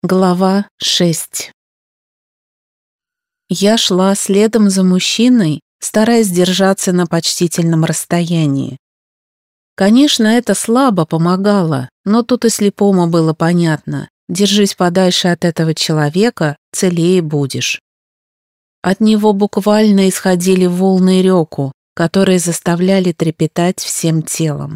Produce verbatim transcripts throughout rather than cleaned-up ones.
Глава шесть. Я шла следом за мужчиной, стараясь держаться на почтительном расстоянии. Конечно, это слабо помогало, но тут и слепому было понятно: держись подальше от этого человека, целее будешь. От него буквально исходили волны рёку, которые заставляли трепетать всем телом.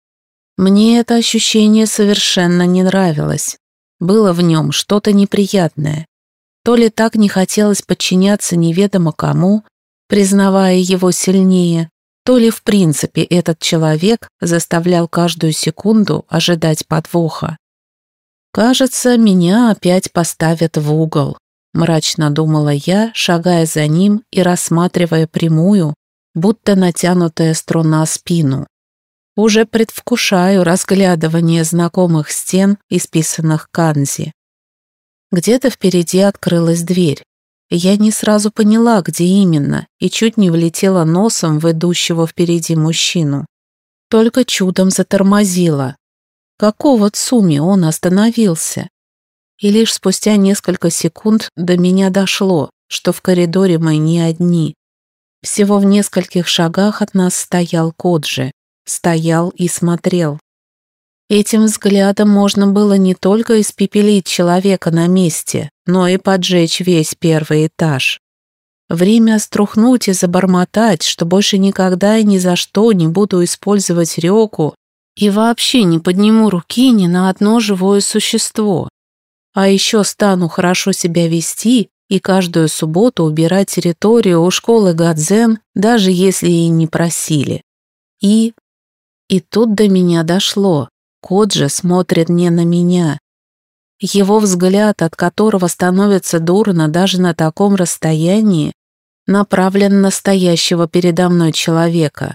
Мне это ощущение совершенно не нравилось. Было в нем что-то неприятное. То ли так не хотелось подчиняться неведомо кому, признавая его сильнее, то ли в принципе этот человек заставлял каждую секунду ожидать подвоха. «Кажется, меня опять поставят в угол», — мрачно думала я, шагая за ним и рассматривая прямую, будто натянутая струна спину. Уже предвкушаю разглядывание знакомых стен, исписанных канзи. Где-то впереди открылась дверь. Я не сразу поняла, где именно, и чуть не влетела носом в идущего впереди мужчину. Только чудом затормозила. Какого цуми он остановился? И лишь спустя несколько секунд до меня дошло, что в коридоре мы не одни. Всего в нескольких шагах от нас стоял Коджи. Стоял и смотрел. Этим взглядом можно было не только испепелить человека на месте, но и поджечь весь первый этаж. Время струхнуть и забормотать, что больше никогда и ни за что не буду использовать рёку и вообще не подниму руки ни на одно живое существо. А еще стану хорошо себя вести и каждую субботу убирать территорию у школы Гадзен, даже если и не просили. И... И тут до меня дошло. Коджи смотрит не на меня. Его взгляд, от которого становится дурно даже на таком расстоянии, направлен на стоящего передо мной человека.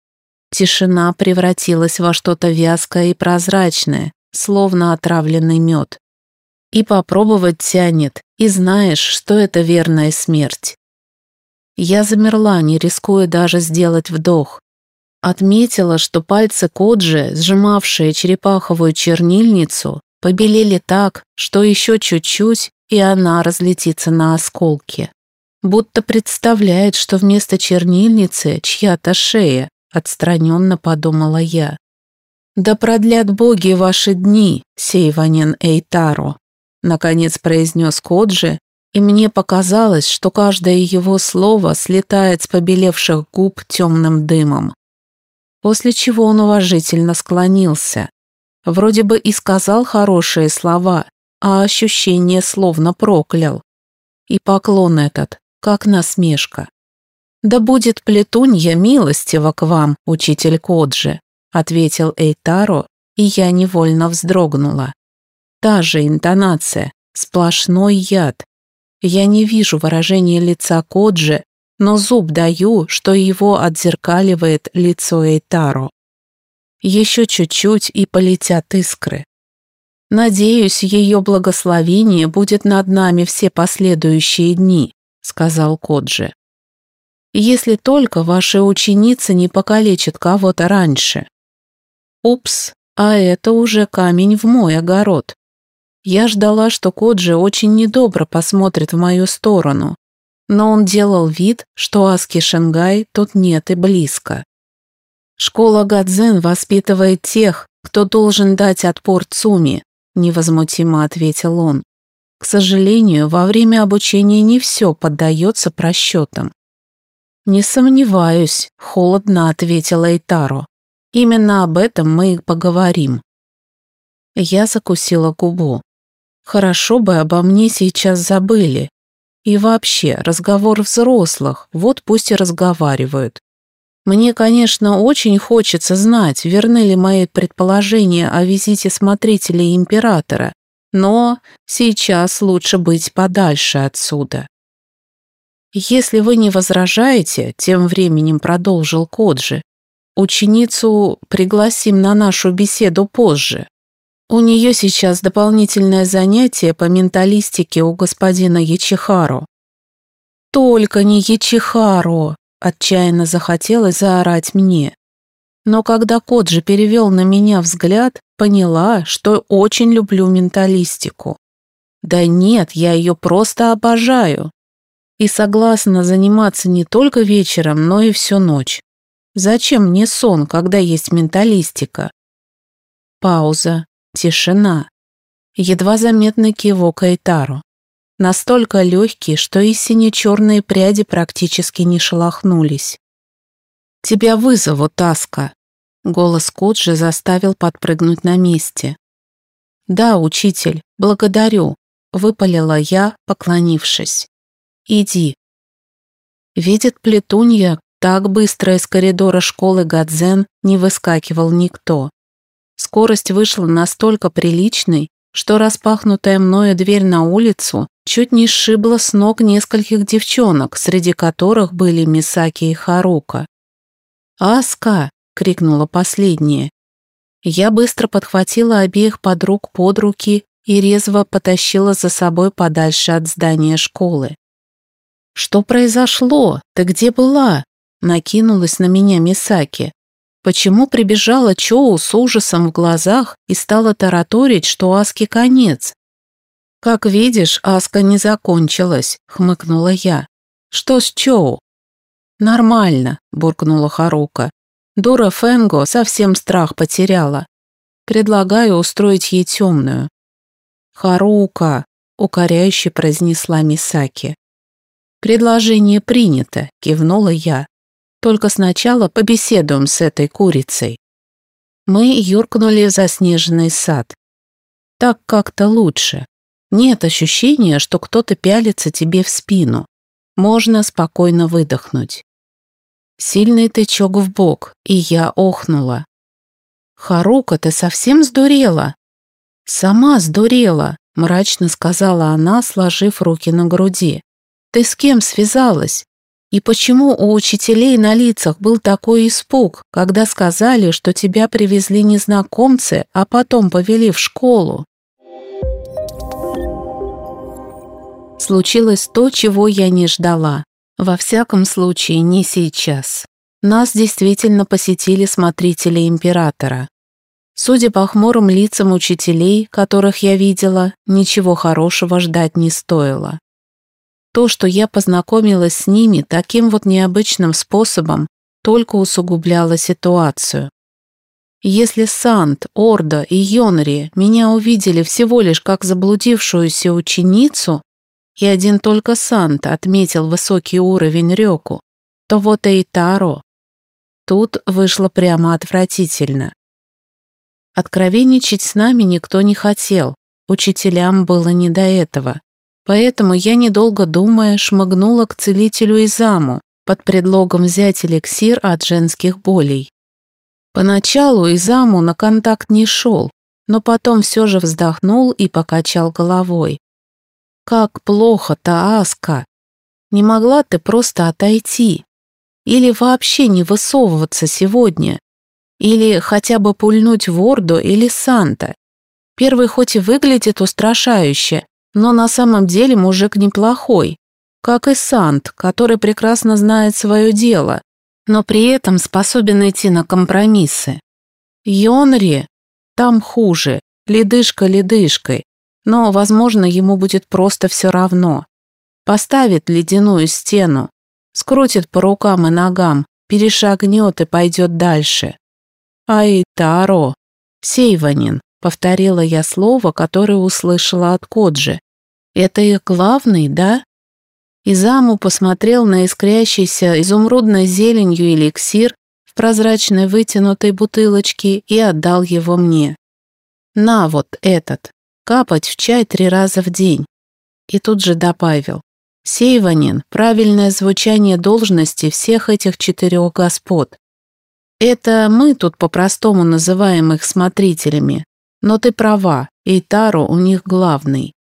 Тишина превратилась во что-то вязкое и прозрачное, словно отравленный мед. И попробовать тянет, и знаешь, что это верная смерть. Я замерла, не рискуя даже сделать вдох. Отметила, что пальцы Коджи, сжимавшие черепаховую чернильницу, побелели так, что еще чуть-чуть, и она разлетится на осколки. Будто представляет, что вместо чернильницы чья-то шея, отстраненно подумала я. «Да продлят боги ваши дни, Сейванин Эйтаро», наконец произнес Коджи, и мне показалось, что каждое его слово слетает с побелевших губ темным дымом. После чего он уважительно склонился. Вроде бы и сказал хорошие слова, а ощущение словно проклял. И поклон этот, как насмешка. «Да будет плетунья милостива к вам, учитель Коджи», ответил Эйтаро, и я невольно вздрогнула. Та же интонация, сплошной яд. Я не вижу выражения лица Коджи, но зуб даю, что его отзеркаливает лицо Эйтаро. Еще чуть-чуть и полетят искры. «Надеюсь, ее благословение будет над нами все последующие дни», сказал Коджи. «Если только ваши ученицы не покалечат кого-то раньше». Упс, а это уже камень в мой огород. Я ждала, что Коджи очень недобро посмотрит в мою сторону, но он делал вид, что Аски Шенгай тут нет и близко. «Школа Гадзен воспитывает тех, кто должен дать отпор Цуми», невозмутимо ответил он. «К сожалению, во время обучения не все поддается просчетам». «Не сомневаюсь», — холодно ответил Эйтаро. «Именно об этом мы и поговорим». Я закусила губу. Хорошо бы обо мне сейчас забыли. И вообще, разговор взрослых, вот пусть и разговаривают. Мне, конечно, очень хочется знать, верны ли мои предположения о визите смотрителей императора, но сейчас лучше быть подальше отсюда. «Если вы не возражаете», — тем временем продолжил Коджи, «ученицу пригласим на нашу беседу позже. У нее сейчас дополнительное занятие по менталистике у господина Ячихаро». «Только не Ячихаро!» — отчаянно захотелось заорать мне. Но когда Коджи перевел на меня взгляд, поняла, что очень люблю менталистику. Да нет, я ее просто обожаю. И согласна заниматься не только вечером, но и всю ночь. Зачем мне сон, когда есть менталистика? Пауза, тишина. Едва заметный кивок Эйтаро. Настолько легкий, что и сине-черные пряди практически не шелохнулись. «Тебя вызовут, Аска!» Голос Коджи заставил подпрыгнуть на месте. «Да, учитель, благодарю», — выпалила я, поклонившись. «Иди». Видит Плетунья, так быстро из коридора школы Гадзен не выскакивал никто. Скорость вышла настолько приличной, что распахнутая мною дверь на улицу чуть не сшибла с ног нескольких девчонок, среди которых были Мисаки и Харука. «Аска!» — крикнула последняя. Я быстро подхватила обеих подруг под руки и резво потащила за собой подальше от здания школы. «Что произошло? Ты где была?» — накинулась на меня Мисаки. Почему прибежала Чоу с ужасом в глазах и стала тараторить, что Аске конец? «Как видишь, Аска не закончилась», — хмыкнула я. «Что с Чоу?» «Нормально», — буркнула Харука. «Дура Фэнго совсем страх потеряла. Предлагаю устроить ей темную». «Харука», — укоряюще произнесла Мисаки. «Предложение принято», — кивнула я. «Только сначала побеседуем с этой курицей». Мы юркнули в заснеженный сад. Так как-то лучше. Нет ощущения, что кто-то пялится тебе в спину. Можно спокойно выдохнуть. Сильный тычок в бок, и я охнула. «Харука, ты совсем сдурела?» «Сама сдурела», — мрачно сказала она, сложив руки на груди. «Ты с кем связалась? И почему у учителей на лицах был такой испуг, когда сказали, что тебя привезли незнакомцы, а потом повели в школу?» Случилось то, чего я не ждала. Во всяком случае, не сейчас. Нас действительно посетили смотрители императора. Судя по хмурым лицам учителей, которых я видела, ничего хорошего ждать не стоило. То, что я познакомилась с ними таким вот необычным способом, только усугубляло ситуацию. Если Сант, Ордо и Йонри меня увидели всего лишь как заблудившуюся ученицу, и один только Сант отметил высокий уровень Рёку, то вот Эйтаро. Тут вышло прямо отвратительно. Откровенничать с нами никто не хотел, учителям было не до этого. Поэтому я, недолго думая, шмыгнула к целителю Изаму под предлогом взять эликсир от женских болей. Поначалу Изаму на контакт не шел, но потом все же вздохнул и покачал головой. «Как плохо-то, Аска! Не могла ты просто отойти? Или вообще не высовываться сегодня? Или хотя бы пульнуть в Ордо или Санта? Первый хоть и выглядит устрашающе, но на самом деле мужик неплохой, как и Сант, который прекрасно знает свое дело, но при этом способен идти на компромиссы. Йонри, там хуже, ледышка ледышкой, но, возможно, ему будет просто все равно. Поставит ледяную стену, скрутит по рукам и ногам, перешагнет и пойдет дальше. Эйтаро, Сейванин. Повторила я слово, которое услышала от Коджи. «Это их главный, да?» Изаму посмотрел на искрящийся изумрудной зеленью эликсир в прозрачной вытянутой бутылочке и отдал его мне. «На вот этот, капать в чай три раза в день». И тут же добавил. «Сейванин, правильное звучание должности всех этих четырех господ. Это мы тут по-простому называем их смотрителями. Но ты права, Эйтаро у них главный».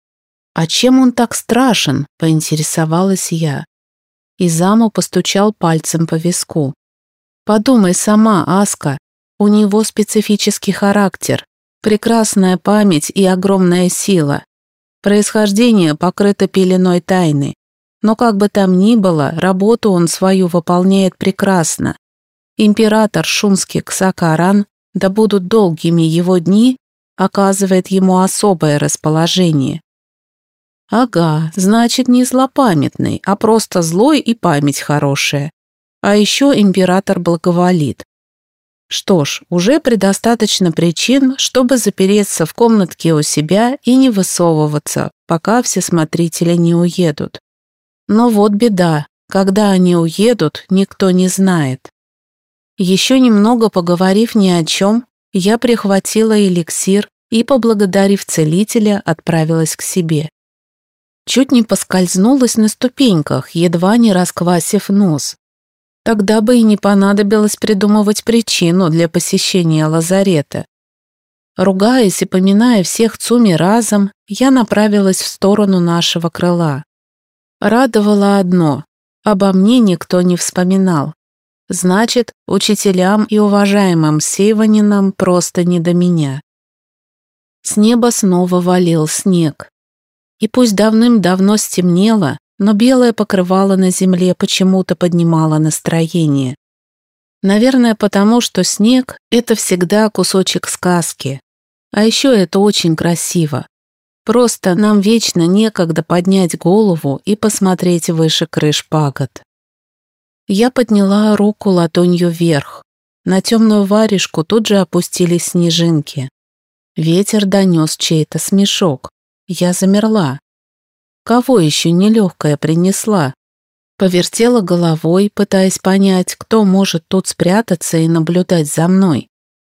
«А чем он так страшен?» – поинтересовалась я. Изаму постучал пальцем по виску. «Подумай сама, Аска, у него специфический характер, прекрасная память и огромная сила. Происхождение покрыто пеленой тайны. Но как бы там ни было, работу он свою выполняет прекрасно. Император Шунский Ксакаран, да будут долгими его дни, оказывает ему особое расположение. Ага, значит, не злопамятный, а просто злой и память хорошая. А еще император благоволит. Что ж, уже предостаточно причин, чтобы запереться в комнатке у себя и не высовываться, пока все смотрители не уедут. Но вот беда, когда они уедут, никто не знает. Еще немного поговорив ни о чем, я прихватила эликсир и, поблагодарив целителя, отправилась к себе. Чуть не поскользнулась на ступеньках, едва не расквасив нос. Тогда бы и не понадобилось придумывать причину для посещения лазарета. Ругаясь и поминая всех Цуми разом, я направилась в сторону нашего крыла. Радовало одно – обо мне никто не вспоминал. Значит, учителям и уважаемым сейванинам просто не до меня. С неба снова валил снег. И пусть давным-давно стемнело, но белое покрывало на земле почему-то поднимало настроение. Наверное, потому что снег – это всегда кусочек сказки. А еще это очень красиво. Просто нам вечно некогда поднять голову и посмотреть выше крыш пагод. Я подняла руку ладонью вверх. На темную варежку тут же опустились снежинки. Ветер донес чей-то смешок. Я замерла. Кого еще нелегкая принесла? Повертела головой, пытаясь понять, кто может тут спрятаться и наблюдать за мной.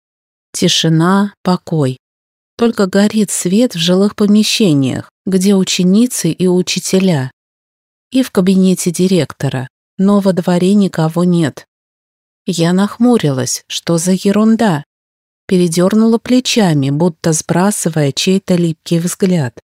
Тишина, покой. Только горит свет в жилых помещениях, где ученицы и учителя. И в кабинете директора, но во дворе никого нет. Я нахмурилась, что за ерунда. Передернула плечами, будто сбрасывая чей-то липкий взгляд.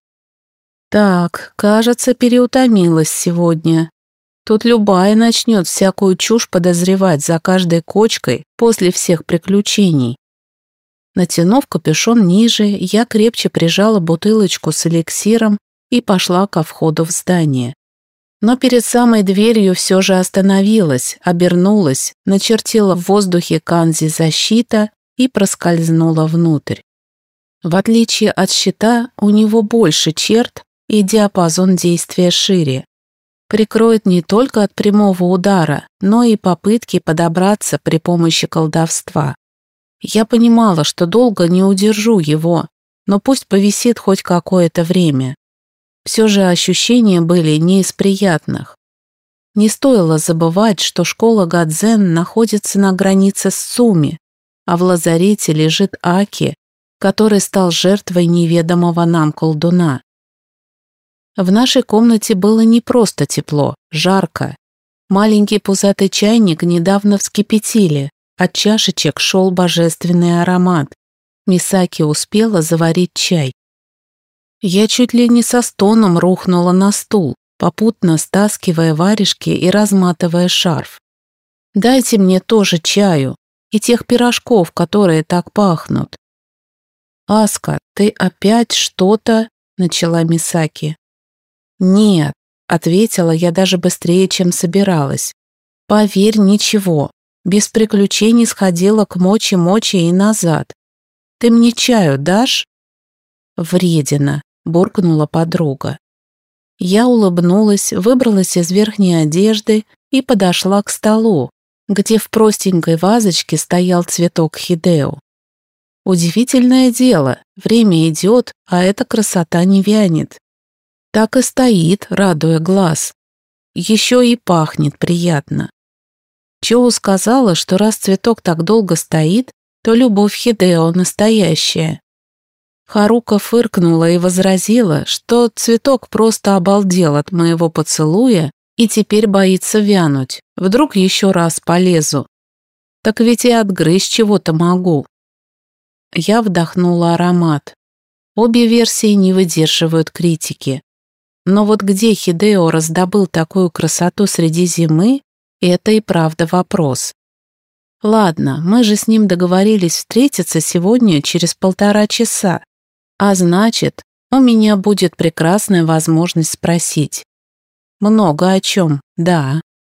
Так, кажется, переутомилась сегодня. Тут любая начнет всякую чушь подозревать за каждой кочкой после всех приключений. Натянув капюшон ниже, я крепче прижала бутылочку с эликсиром и пошла ко входу в здание. Но перед самой дверью все же остановилась, обернулась, начертила в воздухе канзи «Защита» и проскользнула внутрь. В отличие от щита, у него больше черт и диапазон действия шире. Прикроет не только от прямого удара, но и попытки подобраться при помощи колдовства. Я понимала, что долго не удержу его, но пусть повисит хоть какое-то время. Все же ощущения были не из приятных. Не стоило забывать, что школа Гадзен находится на границе с Цуми, а в лазарете лежит Аки, который стал жертвой неведомого нам колдуна. В нашей комнате было не просто тепло, жарко. Маленький пузатый чайник недавно вскипятили, от чашечек шел божественный аромат. Мисаки успела заварить чай. Я чуть ли не со стоном рухнула на стул, попутно стаскивая варежки и разматывая шарф. «Дайте мне тоже чаю и тех пирожков, которые так пахнут». «Аска, ты опять что-то?» – начала Мисаки. «Нет», – ответила я даже быстрее, чем собиралась. «Поверь, ничего. Без приключений сходила к Мочи-Мочи и назад. Ты мне чаю дашь?» «Вредина», – буркнула подруга. Я улыбнулась, выбралась из верхней одежды и подошла к столу, где в простенькой вазочке стоял цветок хидео. Удивительное дело, время идет, а эта красота не вянет. Так и стоит, радуя глаз. Еще и пахнет приятно. Чоу сказала, что раз цветок так долго стоит, то любовь хидео настоящая. Харука фыркнула и возразила, что цветок просто обалдел от моего поцелуя и теперь боится вянуть. Вдруг еще раз полезу. Так ведь и отгрызть чего-то могу. Я вдохнула аромат. Обе версии не выдерживают критики. Но вот где Хидео раздобыл такую красоту среди зимы, это и правда вопрос. Ладно, мы же с ним договорились встретиться сегодня через полтора часа. А значит, у меня будет прекрасная возможность спросить. Много о чем, да.